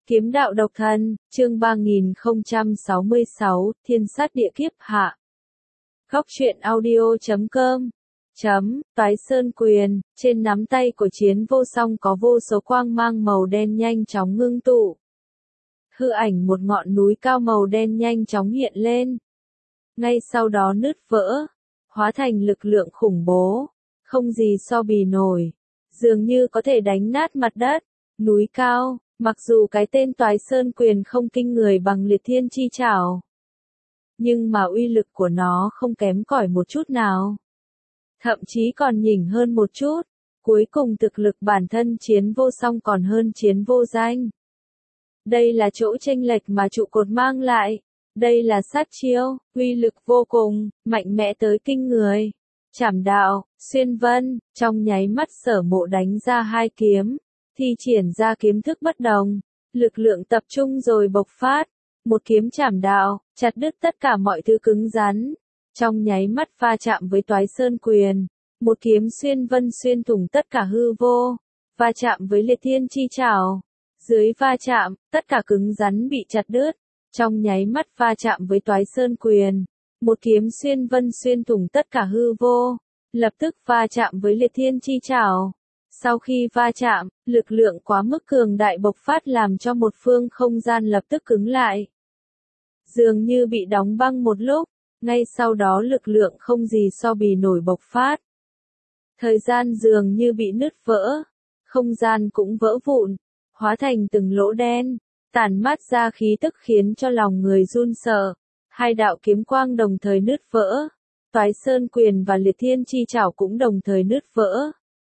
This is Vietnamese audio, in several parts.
Kiếm đạo độc thân, chương 3066, Thiên sát địa kiếp hạ. Góc truyện audio.com Toái Sơn Quyền, trên nắm tay của Chiến Vô Song có vô số quang mang màu đen nhanh chóng ngưng tụ. Hư ảnh một ngọn núi cao màu đen nhanh chóng hiện lên. Ngay sau đó nứt vỡ, hóa thành lực lượng khủng bố, không gì so bì nổi, dường như có thể đánh nát mặt đất, núi cao. Mặc dù cái tên Toái Sơn Quyền không kinh người bằng Liệt Thiên Chi Trảo, nhưng mà uy lực của nó không kém cỏi một chút nào. Thậm chí còn nhỉnh hơn một chút, cuối cùng thực lực bản thân Chiến Vô Song còn hơn Chiến Vô Danh. Đây là chỗ chênh lệch mà trụ cột mang lại, đây là sát chiêu, uy lực vô cùng, mạnh mẽ tới kinh người. Trảm đạo, xuyên vân, trong nháy mắt Sở Mộ đánh ra hai kiếm. Thi triển ra kiếm thức bất đồng, lực lượng tập trung rồi bộc phát, một kiếm trảm đạo, chặt đứt tất cả mọi thứ cứng rắn, trong nháy mắt va chạm với Toái Sơn Quyền, một kiếm xuyên vân xuyên thủng tất cả hư vô, va chạm với Liệt Thiên Chi Trảo, dưới va chạm, tất cả cứng rắn bị chặt đứt, trong nháy mắt va chạm với Toái Sơn Quyền, một kiếm xuyên vân xuyên thủng tất cả hư vô, lập tức va chạm với Liệt Thiên Chi Trảo. Sau khi va chạm, lực lượng quá mức cường đại bộc phát làm cho một phương không gian lập tức cứng lại. Dường như bị đóng băng một lúc, ngay sau đó lực lượng không gì so bì nổi bộc phát. Thời gian dường như bị nứt vỡ, không gian cũng vỡ vụn, hóa thành từng lỗ đen, tản mát ra khí tức khiến cho lòng người run sợ. Hai đạo kiếm quang đồng thời nứt vỡ, Toái Sơn Quyền và Liệt Thiên Chi Trảo cũng đồng thời nứt vỡ.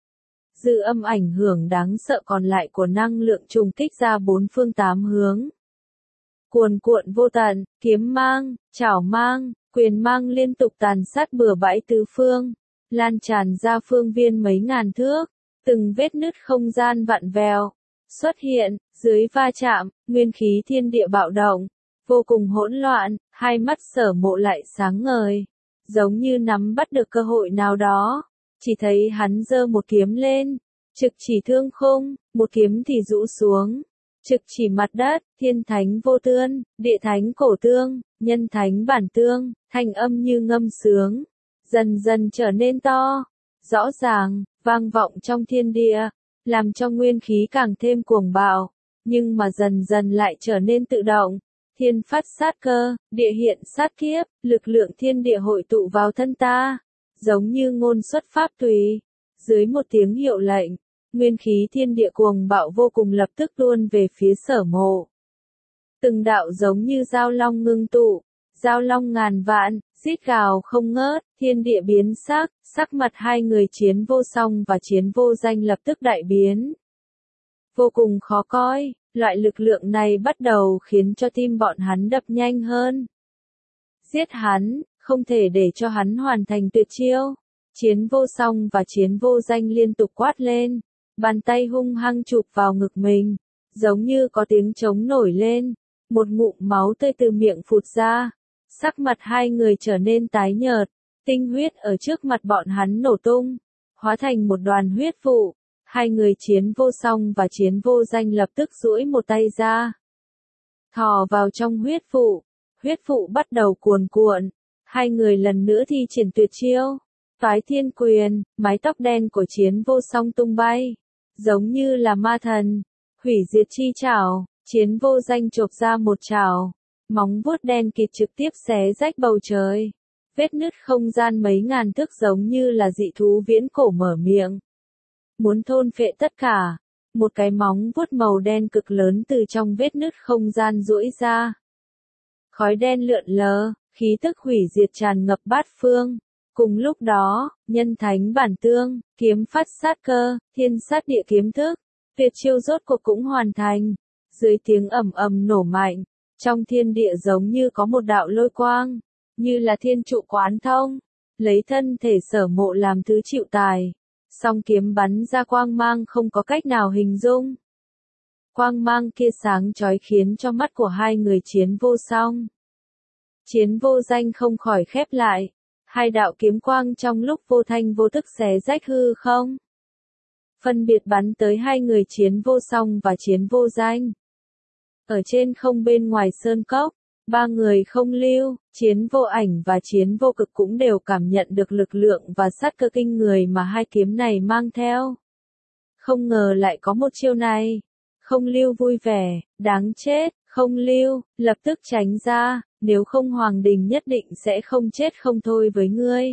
Dư âm ảnh hưởng đáng sợ còn lại của năng lượng trùng kích ra bốn phương tám hướng. Cuồn cuộn vô tận, kiếm mang, chảo mang, quyền mang liên tục tàn sát bừa bãi tứ phương, lan tràn ra phương viên mấy ngàn thước, từng vết nứt không gian vặn vẹo xuất hiện, dưới va chạm, nguyên khí thiên địa bạo động, vô cùng hỗn loạn, hai mắt Sở Mộ lại sáng ngời, giống như nắm bắt được cơ hội nào đó. Chỉ thấy hắn giơ một kiếm lên, trực chỉ thương khung, một kiếm thì rũ xuống, trực chỉ mặt đất, thiên thánh vô tương, địa thánh cổ tương, nhân thánh bản tương, thanh âm như ngâm sướng, dần dần trở nên to, rõ ràng, vang vọng trong thiên địa, làm cho nguyên khí càng thêm cuồng bạo, nhưng mà dần dần lại trở nên tự động. Thiên phát sát cơ, địa hiện sát kiếp, lực lượng thiên địa hội tụ vào thân ta. Giống như ngôn xuất pháp tùy, dưới một tiếng hiệu lệnh, nguyên khí thiên địa cuồng bạo vô cùng lập tức tuôn về phía Sở Mộ. Từng đạo giống như dao long ngưng tụ, dao long ngàn vạn, rít gào không ngớt, thiên địa biến sắc, sắc mặt hai người Chiến Vô Song và Chiến Vô Danh lập tức đại biến. Vô cùng khó coi, loại lực lượng này bắt đầu khiến cho tim bọn hắn đập nhanh hơn. Giết hắn! Không thể để cho hắn hoàn thành tuyệt chiêu. Chiến Vô Song và Chiến Vô Danh liên tục quát lên, bàn tay hung hăng chụp vào ngực mình, giống như có tiếng trống nổi lên, một ngụm máu tươi từ miệng phụt ra, sắc mặt hai người trở nên tái nhợt, tinh huyết ở trước mặt bọn hắn nổ tung, hóa thành một đoàn huyết vụ. Hai người Chiến Vô Song và Chiến Vô Danh lập tức duỗi một tay ra, thò vào trong huyết vụ bắt đầu cuồn cuộn. Hai người lần nữa thi triển tuyệt chiêu, Toái Thiên Quyền, mái tóc đen của Chiến Vô Song tung bay, giống như là ma thần, hủy diệt chi trảo, Chiến Vô Danh chộp ra một trảo, móng vuốt đen kịt trực tiếp xé rách bầu trời, vết nứt không gian mấy ngàn thước giống như là dị thú viễn cổ mở miệng, muốn thôn phệ tất cả. Một cái móng vuốt màu đen cực lớn từ trong vết nứt không gian duỗi ra, khói đen lượn lờ. Khí tức hủy diệt tràn ngập bát phương. Cùng lúc đó, nhân thánh bản tương, kiếm phát sát cơ, thiên sát địa kiếm thức, tuyệt chiêu rốt cuộc cũng hoàn thành. Dưới tiếng ầm ầm nổ mạnh, trong thiên địa giống như có một đạo lôi quang, như là thiên trụ quán thông, lấy thân thể Sở Mộ làm thứ chịu tài. Song kiếm bắn ra quang mang không có cách nào hình dung. Quang mang kia sáng chói khiến cho mắt của hai người Chiến Vô Song, Chiến Vô Danh không khỏi khép lại, hai đạo kiếm quang trong lúc vô thanh vô tức xé rách hư không. Phân biệt bắn tới hai người Chiến Vô Song và Chiến Vô Danh. Ở trên không bên ngoài sơn cốc, ba người Không Lưu, Chiến Vô Ảnh và Chiến Vô Cực cũng đều cảm nhận được lực lượng và sát cơ kinh người mà hai kiếm này mang theo. Không ngờ lại có một chiêu này. Không Lưu vui vẻ, đáng chết, Không Lưu, lập tức tránh ra, nếu không Hoàng Đình nhất định sẽ không chết không thôi với ngươi.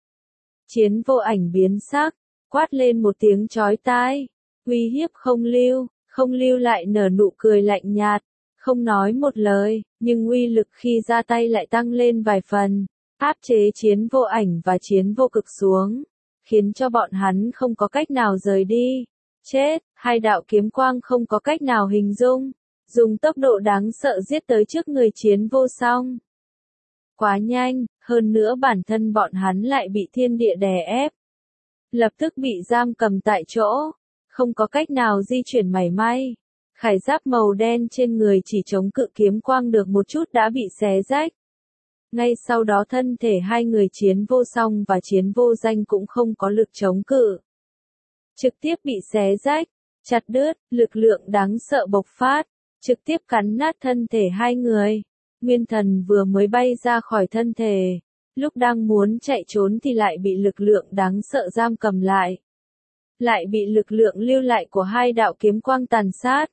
Chiến Vô Ảnh biến sắc, quát lên một tiếng chói tai, uy hiếp Không Lưu. Không Lưu lại nở nụ cười lạnh nhạt, không nói một lời, nhưng uy lực khi ra tay lại tăng lên vài phần, áp chế Chiến Vô Ảnh và Chiến Vô Cực xuống, khiến cho bọn hắn không có cách nào rời đi. Chết, hai đạo kiếm quang không có cách nào hình dung, dùng tốc độ đáng sợ giết tới trước người Chiến Vô Song. Quá nhanh, hơn nữa bản thân bọn hắn lại bị thiên địa đè ép, lập tức bị giam cầm tại chỗ, không có cách nào di chuyển mảy may. Khải giáp màu đen trên người chỉ chống cự kiếm quang được một chút đã bị xé rách. Ngay sau đó thân thể hai người Chiến Vô Song và Chiến Vô Danh cũng không có lực chống cự, trực tiếp bị xé rách, chặt đứt, lực lượng đáng sợ bộc phát, trực tiếp cắn nát thân thể hai người. Nguyên Thần vừa mới bay ra khỏi thân thể, lúc đang muốn chạy trốn thì lại bị lực lượng đáng sợ giam cầm lại. Lại bị lực lượng lưu lại của hai đạo kiếm quang tàn sát.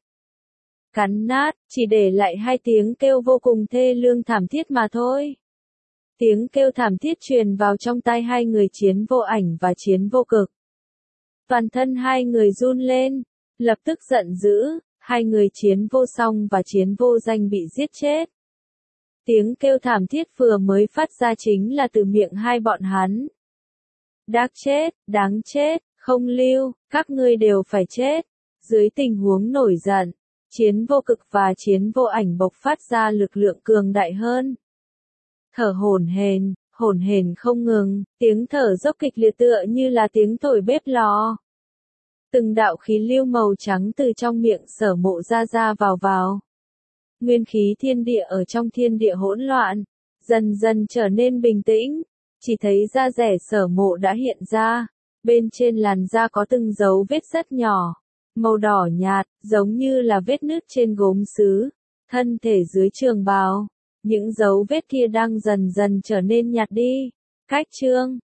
Cắn nát, chỉ để lại hai tiếng kêu vô cùng thê lương thảm thiết mà thôi. Tiếng kêu thảm thiết truyền vào trong tai hai người Chiến Vô Ảnh và Chiến Vô Cực. Toàn thân hai người run lên, lập tức giận dữ, hai người Chiến Vô Song và Chiến Vô Danh bị giết chết. Tiếng kêu thảm thiết vừa mới phát ra chính là từ miệng hai bọn hắn. Đáng chết, đáng chết, Không Lưu, các ngươi đều phải chết. Dưới tình huống nổi giận, Chiến Vô Cực và Chiến Vô Ảnh bộc phát ra lực lượng cường đại hơn. Thở hổn hển không ngừng, tiếng thở dốc kịch liệt tựa như là tiếng thổi bếp lò. Từng đạo khí lưu màu trắng từ trong miệng Sở Mộ ra vào. Nguyên khí thiên địa ở trong thiên địa hỗn loạn, dần dần trở nên bình tĩnh, chỉ thấy da rẻ Sở Mộ đã hiện ra, bên trên làn da có từng dấu vết rất nhỏ, màu đỏ nhạt, giống như là vết nứt trên gốm sứ, thân thể dưới trường bào, những dấu vết kia đang dần dần trở nên nhạt đi. Cách chương